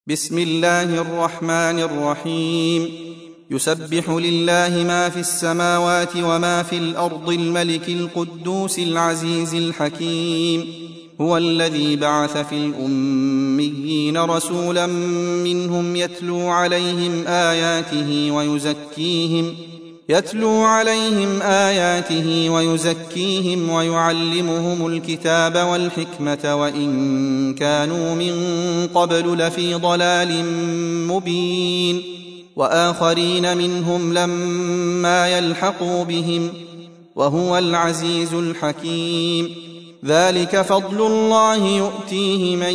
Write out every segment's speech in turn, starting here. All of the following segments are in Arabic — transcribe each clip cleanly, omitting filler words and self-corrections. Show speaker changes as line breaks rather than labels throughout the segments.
بسم الله الرحمن الرحيم. يسبح لله ما في السماوات وما في الأرض الملك القدوس العزيز الحكيم. هو الذي بعث في الأميين رسولا منهم يتلو عليهم آياته ويزكيهم ويعلمهم الكتاب والحكمة وإن كانوا من قبل لفي ضلال مبين. وآخرين منهم لما يلحقوا بهم وهو العزيز الحكيم. ذلك فضل الله يؤتيه من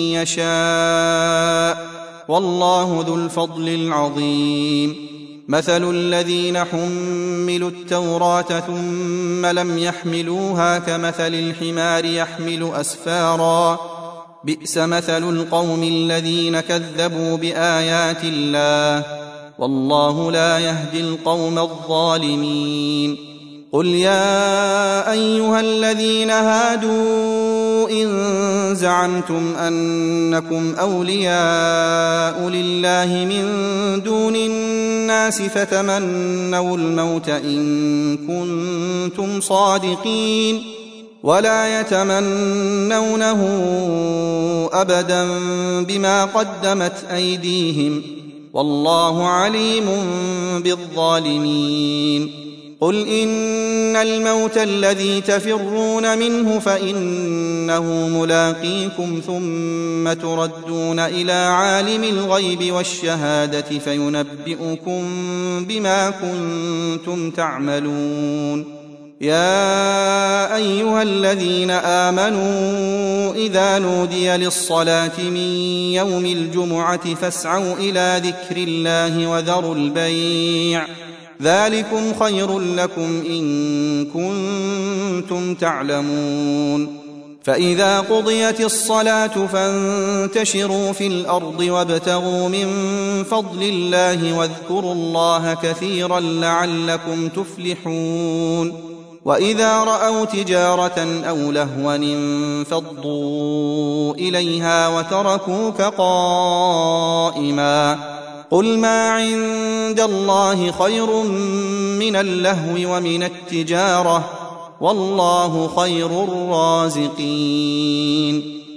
يشاء والله ذو الفضل العظيم. مثل الذين حملوا التوراة ثم لم يحملوها كمثل الحمار يحمل أسفارا بئس مثل القوم الذين كذبوا بآيات الله والله لا يهدي القوم الظالمين. قل يا أيها الذين هادوا إن زعمتم أنكم أولياء لله من دون الناس فتمنوا الموت إن كنتم صادقين ولا يتمنونه أبدا بما قدمت أيديهم والله عليم بالظالمين. قل إن الموت الذي تفرون منه فإنه ملاقيكم ثم تردون إلى عالم الغيب والشهادة فينبئكم بما كنتم تعملون. يا أيها الذين آمنوا إذا نودي للصلاة من يوم الجمعة فاسعوا إلى ذكر الله وذروا البيع ذلكم خير لكم إن كنتم تعلمون. فإذا قضيت الصلاة فانتشروا في الأرض وابتغوا من فضل الله واذكروا الله كثيرا لعلكم تفلحون. وإذا رأوا تجارة أو لهوا انفضوا إليها وتركوك قائما قل ما عند الله خير من اللهو ومن التجارة والله خير الرازقين.